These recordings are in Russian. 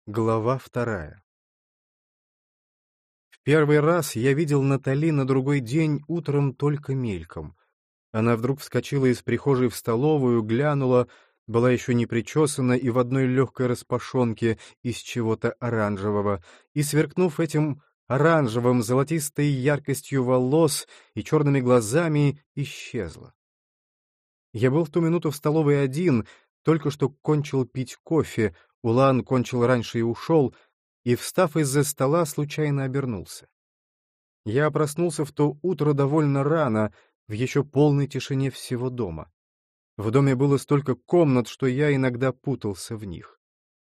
Глава 2. В первый раз я видел Натали на другой день утром только мельком. Она вдруг вскочила из прихожей в столовую, глянула, была еще не причесана и в одной легкой распашонке из чего-то оранжевого, и, сверкнув этим оранжевым, золотистой яркостью волос и черными глазами, исчезла. Я был в ту минуту в столовой один, только что кончил пить кофе, Улан кончил раньше и ушел, и, встав из-за стола, случайно обернулся. Я проснулся в то утро довольно рано, в еще полной тишине всего дома. В доме было столько комнат, что я иногда путался в них.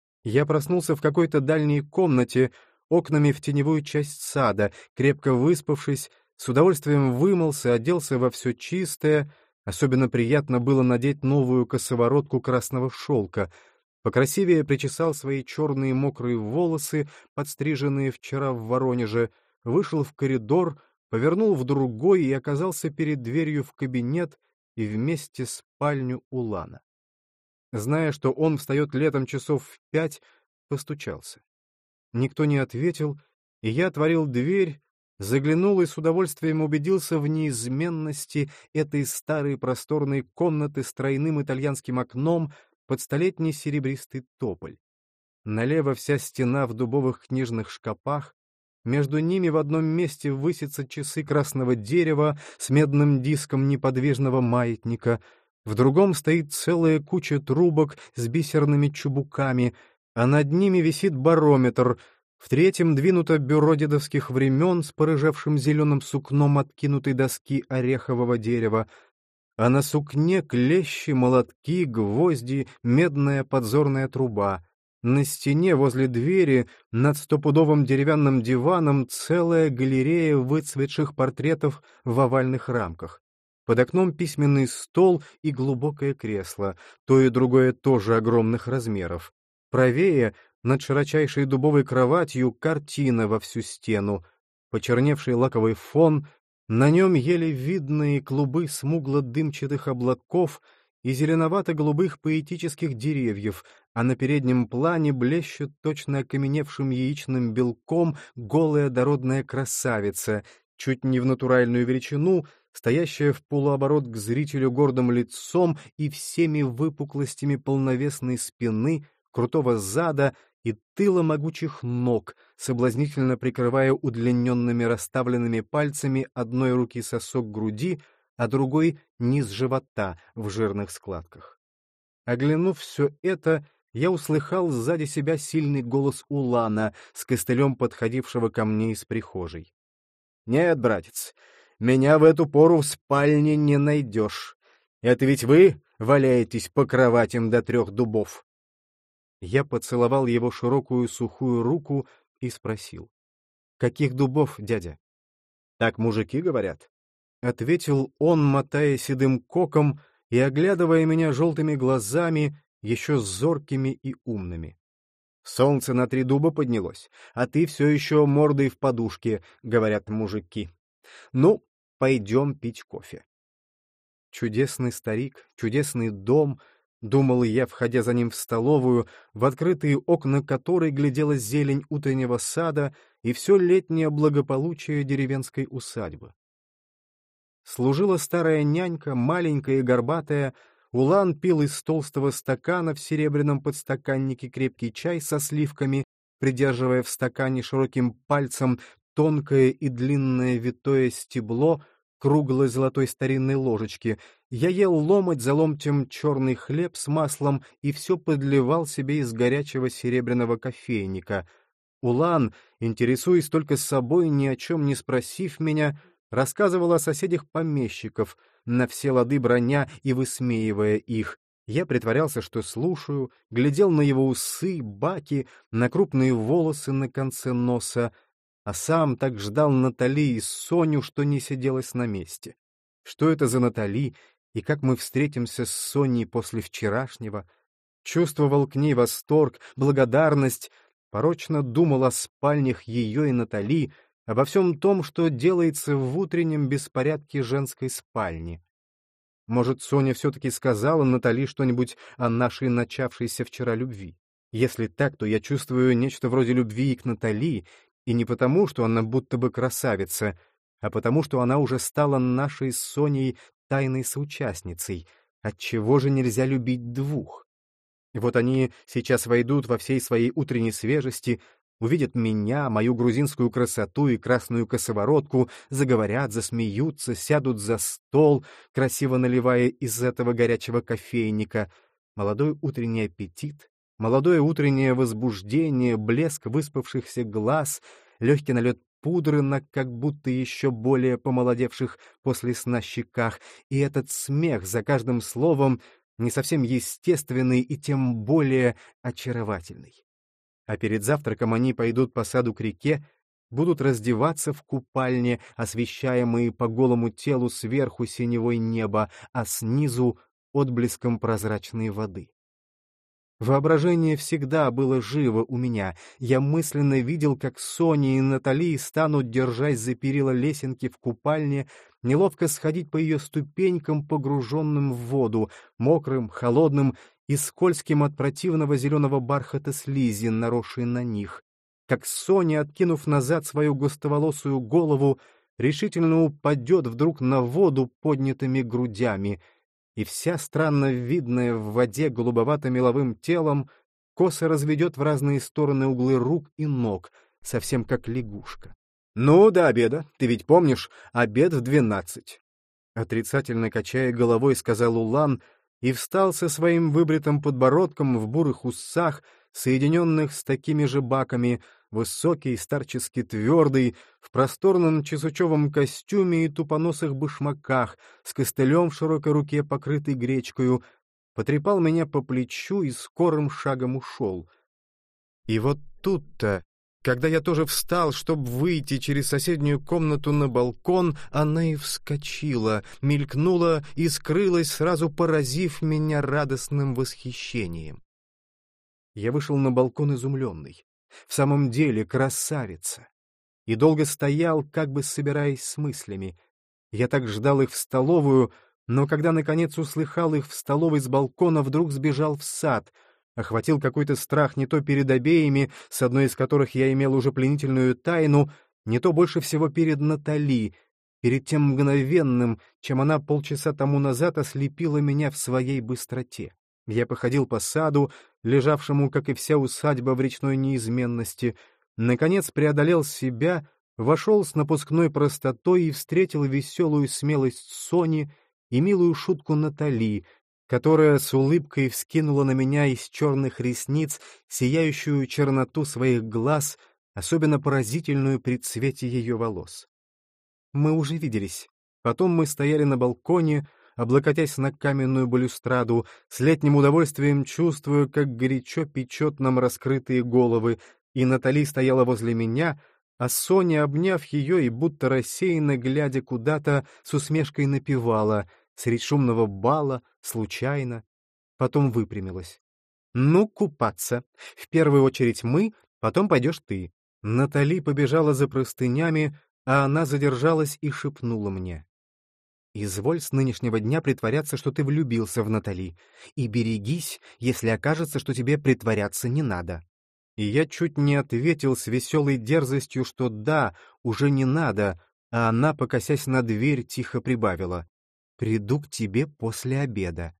Я проснулся в какой-то дальней комнате, окнами в теневую часть сада, крепко выспавшись, с удовольствием вымылся, оделся во все чистое, особенно приятно было надеть новую косоворотку красного шелка, покрасивее причесал свои черные мокрые волосы, подстриженные вчера в Воронеже, вышел в коридор, повернул в другой и оказался перед дверью в кабинет и вместе спальню Улана. Зная, что он встает летом часов в 5, постучался. Никто не ответил, и я отворил дверь, заглянул и с удовольствием убедился в неизменности этой старой просторной комнаты с тройным итальянским окном под столетний серебристый тополь. Налево вся стена в дубовых книжных шкапах, между ними в одном месте высятся часы красного дерева с медным диском неподвижного маятника, в другом стоит целая куча трубок с бисерными чубуками, а над ними висит барометр, в третьем двинуто бюро дедовских времен с порыжевшим зеленым сукном откинутой доски орехового дерева, а на сукне клещи, молотки, гвозди, медная подзорная труба. На стене возле двери над стопудовым деревянным диваном целая галерея выцветших портретов в овальных рамках. Под окном письменный стол и глубокое кресло, то и другое тоже огромных размеров. Правее, над широчайшей дубовой кроватью, картина во всю стену, почерневший лаковый фон, на нем еле видные клубы смугло-дымчатых облаков и зеленовато-голубых поэтических деревьев, а на переднем плане блещет точно окаменевшим яичным белком голая дородная красавица, чуть не в натуральную величину, стоящая в полуоборот к зрителю гордым лицом и всеми выпуклостями полновесной спины, крутого зада и тыла могучих ног, соблазнительно прикрывая удлиненными расставленными пальцами одной руки сосок груди, а другой — низ живота в жирных складках. Оглянув все это, я услыхал сзади себя сильный голос Улана с костылем подходившего ко мне из прихожей. — Нет, братец, меня в эту пору в спальне не найдешь. Это ведь вы валяетесь по кроватям до 3 дубов. Я поцеловал его широкую сухую руку и спросил. — Каких дубов, дядя? — Так мужики говорят. — ответил он, мотая седым коком и оглядывая меня желтыми глазами, еще зоркими и умными. — Солнце на 3 дуба поднялось, а ты все еще мордой в подушке, — говорят мужики. Ну, пойдем пить кофе. Чудесный старик, чудесный дом — думал я, входя за ним в столовую, в открытые окна которой глядела зелень утреннего сада и все летнее благополучие деревенской усадьбы. Служила старая нянька, маленькая и горбатая, Улан пил из толстого стакана в серебряном подстаканнике крепкий чай со сливками, придерживая в стакане широким пальцем тонкое и длинное витое стебло круглой золотой старинной ложечки. Я ел ломоть за ломтем черный хлеб с маслом и все подливал себе из горячего серебряного кофейника. Улан, интересуясь только собой, ни о чем не спросив меня, рассказывал о соседях помещиков, на все лады броня и высмеивая их. Я притворялся, что слушаю, глядел на его усы, баки, на крупные волосы на конце носа, а сам так ждал Натали и Соню, что не сиделось на месте. Что это за Натали, и как мы встретимся с Соней после вчерашнего? Чувствовал к ней восторг, благодарность, порочно думал о спальнях ее и Натали, обо всем том, что делается в утреннем беспорядке женской спальни. Может, Соня все-таки сказала Натали что-нибудь о нашей начавшейся вчера любви? Если так, то я чувствую нечто вроде любви к Натали, и не потому, что она будто бы красавица, а потому, что она уже стала нашей с Соней тайной соучастницей. Отчего же нельзя любить двух? И вот они сейчас войдут во всей своей утренней свежести, увидят меня, мою грузинскую красоту и красную косоворотку, заговорят, засмеются, сядут за стол, красиво наливая из этого горячего кофейника. Молодой утренний аппетит, молодое утреннее возбуждение, блеск выспавшихся глаз, легкий налет пудры на как будто еще более помолодевших после сна щеках, и этот смех за каждым словом не совсем естественный и тем более очаровательный. А перед завтраком они пойдут по саду к реке, будут раздеваться в купальне, освещаемые по голому телу сверху синевой неба, а снизу — отблеском прозрачной воды. Воображение всегда было живо у меня. Я мысленно видел, как Соня и Натали станут, держась за перила лесенки в купальне, неловко сходить по ее ступенькам, погруженным в воду, мокрым, холодным и скользким от противного зеленого бархата слизи, наросшей на них. Как Соня, откинув назад свою густоволосую голову, решительно упадет вдруг на воду поднятыми грудями — и вся странно видная в воде голубовато-меловым телом косо разведет в разные стороны углы рук и ног, совсем как лягушка. «Ну, до обеда. Ты ведь помнишь, обед в 12. Отрицательно качая головой, сказал Улан и встал со своим выбритым подбородком в бурых усах, соединенных с такими же баками, высокий, старчески твердый, в просторном чесучевом костюме и тупоносых башмаках, с костылем в широкой руке, покрытой гречкою, потрепал меня по плечу и скорым шагом ушел. И вот тут-то, когда я тоже встал, чтобы выйти через соседнюю комнату на балкон, она и вскочила, мелькнула и скрылась, сразу поразив меня радостным восхищением. Я вышел на балкон изумленный. В самом деле красавица. И долго стоял, как бы собираясь с мыслями. Я так ждал их в столовую, но когда, наконец, услыхал их в столовой с балкона, вдруг сбежал в сад. Охватил какой-то страх не то перед обеими, с одной из которых я имел уже пленительную тайну, не то больше всего перед Натали, перед тем мгновенным, чем она полчаса тому назад ослепила меня в своей быстроте. Я походил по саду, лежавшему, как и вся усадьба, в речной неизменности, наконец преодолел себя, вошел с напускной простотой и встретил веселую смелость Сони и милую шутку Натали, которая с улыбкой вскинула на меня из черных ресниц сияющую черноту своих глаз, особенно поразительную при цвете ее волос. Мы уже виделись. Потом мы стояли на балконе, облокотясь на каменную балюстраду, с летним удовольствием чувствуя, как горячо печет нам раскрытые головы, и Натали стояла возле меня, а Соня, обняв ее и будто рассеянно глядя куда-то, с усмешкой напевала, средь шумного бала, случайно. Потом выпрямилась. «Ну, купаться. В первую очередь мы, потом пойдешь ты». Натали побежала за простынями, а она задержалась и шепнула мне: «Изволь с нынешнего дня притворяться, что ты влюбился в Натали, и берегись, если окажется, что тебе притворяться не надо». И я чуть не ответил с веселой дерзостью, что да, уже не надо, а она, покосясь на дверь, тихо прибавила: «Приду к тебе после обеда».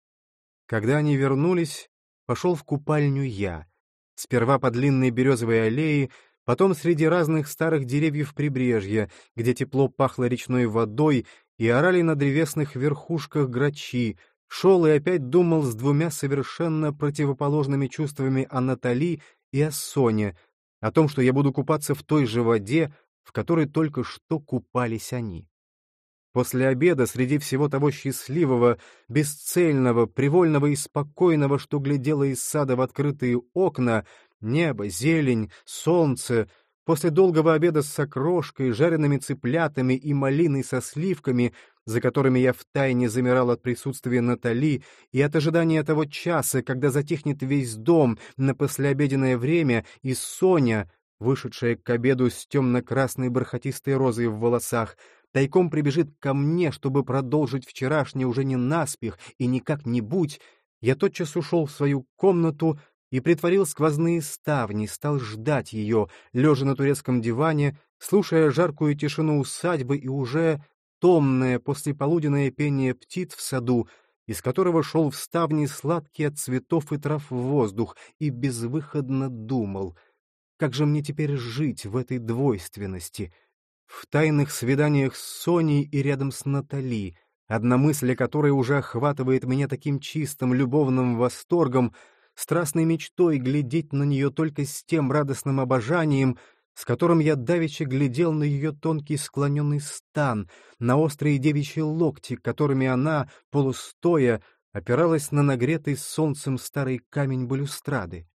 Когда они вернулись, пошел в купальню я, сперва по длинной березовой аллее, потом среди разных старых деревьев прибрежья, где тепло пахло речной водой, и орали на древесных верхушках грачи, шел и опять думал с двумя совершенно противоположными чувствами о Натали и о Соне, о том, что я буду купаться в той же воде, в которой только что купались они. После обеда, среди всего того счастливого, бесцельного, привольного и спокойного, что глядело из сада в открытые окна, небо, зелень, солнце, после долгого обеда с окрошкой, жареными цыплятами и малиной со сливками, за которыми я втайне замирал от присутствия Натали и от ожидания того часа, когда затихнет весь дом на послеобеденное время, и Соня, вышедшая к обеду с темно-красной бархатистой розой в волосах, тайком прибежит ко мне, чтобы продолжить вчерашнее уже не наспех и не как-нибудь, я тотчас ушел в свою комнату, и притворил сквозные ставни, стал ждать ее, лежа на турецком диване, слушая жаркую тишину усадьбы и уже томное послеполуденное пение птиц в саду, из которого шел в ставни сладкий от цветов и трав воздух, и безвыходно думал, как же мне теперь жить в этой двойственности, в тайных свиданиях с Соней и рядом с Натали, одна мысль о которой уже охватывает меня таким чистым любовным восторгом, страстной мечтой глядеть на нее только с тем радостным обожанием, с которым я давеча глядел на ее тонкий склоненный стан, на острые девичьи локти, которыми она, полустоя, опиралась на нагретый солнцем старый камень балюстрады.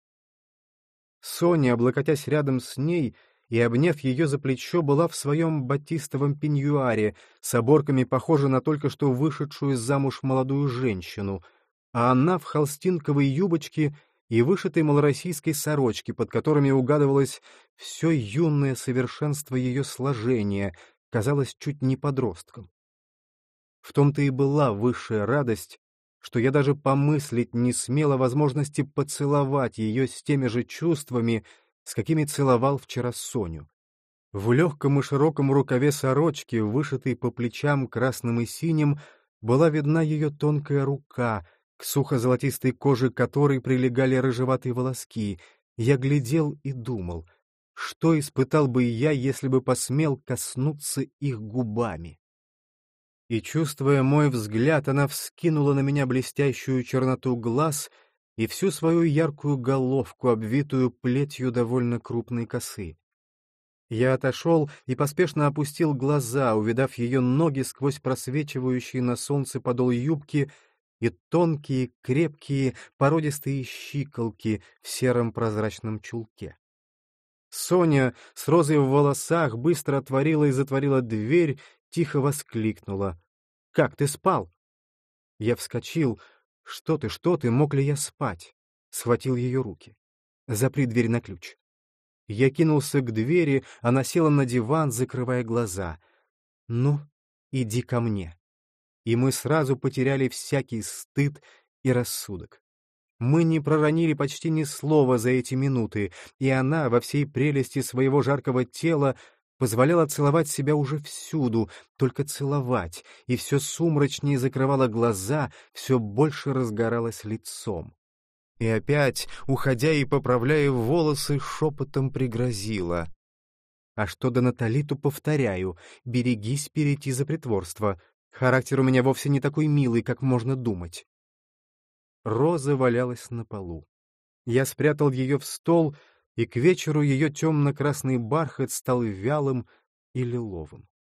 Соня, облокотясь рядом с ней и обняв ее за плечо, была в своем батистовом пеньюаре, с оборками похожа на только что вышедшую замуж молодую женщину, а она в холстинковой юбочке и вышитой малороссийской сорочке, под которыми угадывалось все юное совершенство ее сложения, казалось чуть не подростком. В том-то и была высшая радость, что я даже помыслить не смел о возможности поцеловать ее с теми же чувствами, с какими целовал вчера Соню. В легком и широком рукаве сорочки, вышитой по плечам красным и синим, была видна ее тонкая рука, к сухо-золотистой коже которой прилегали рыжеватые волоски. Я глядел и думал, что испытал бы я, если бы посмел коснуться их губами. И, чувствуя мой взгляд, она вскинула на меня блестящую черноту глаз и всю свою яркую головку, обвитую плетью довольно крупной косы. Я отошел и поспешно опустил глаза, увидав ее ноги сквозь просвечивающие на солнце подол юбки и тонкие, крепкие, породистые щиколки в сером прозрачном чулке. Соня с розой в волосах быстро отворила и затворила дверь, тихо воскликнула: «Как ты спал?» Я вскочил. Что ты, мог ли я спать?» Схватил ее руки. «Запри дверь на ключ». Я кинулся к двери, она села на диван, закрывая глаза. «Ну, иди ко мне». И мы сразу потеряли всякий стыд и рассудок. Мы не проронили почти ни слова за эти минуты, и она во всей прелести своего жаркого тела позволяла целовать себя уже всюду, только целовать, и все сумрачнее закрывала глаза, все больше разгоралась лицом. И опять, уходя и поправляя волосы, шепотом пригрозила: «А что до Натали, то повторяю, берегись перейти за притворство. Характер у меня вовсе не такой милый, как можно думать». Роза валялась на полу. Я спрятал ее в стол, и к вечеру ее темно-красный бархат стал вялым и лиловым.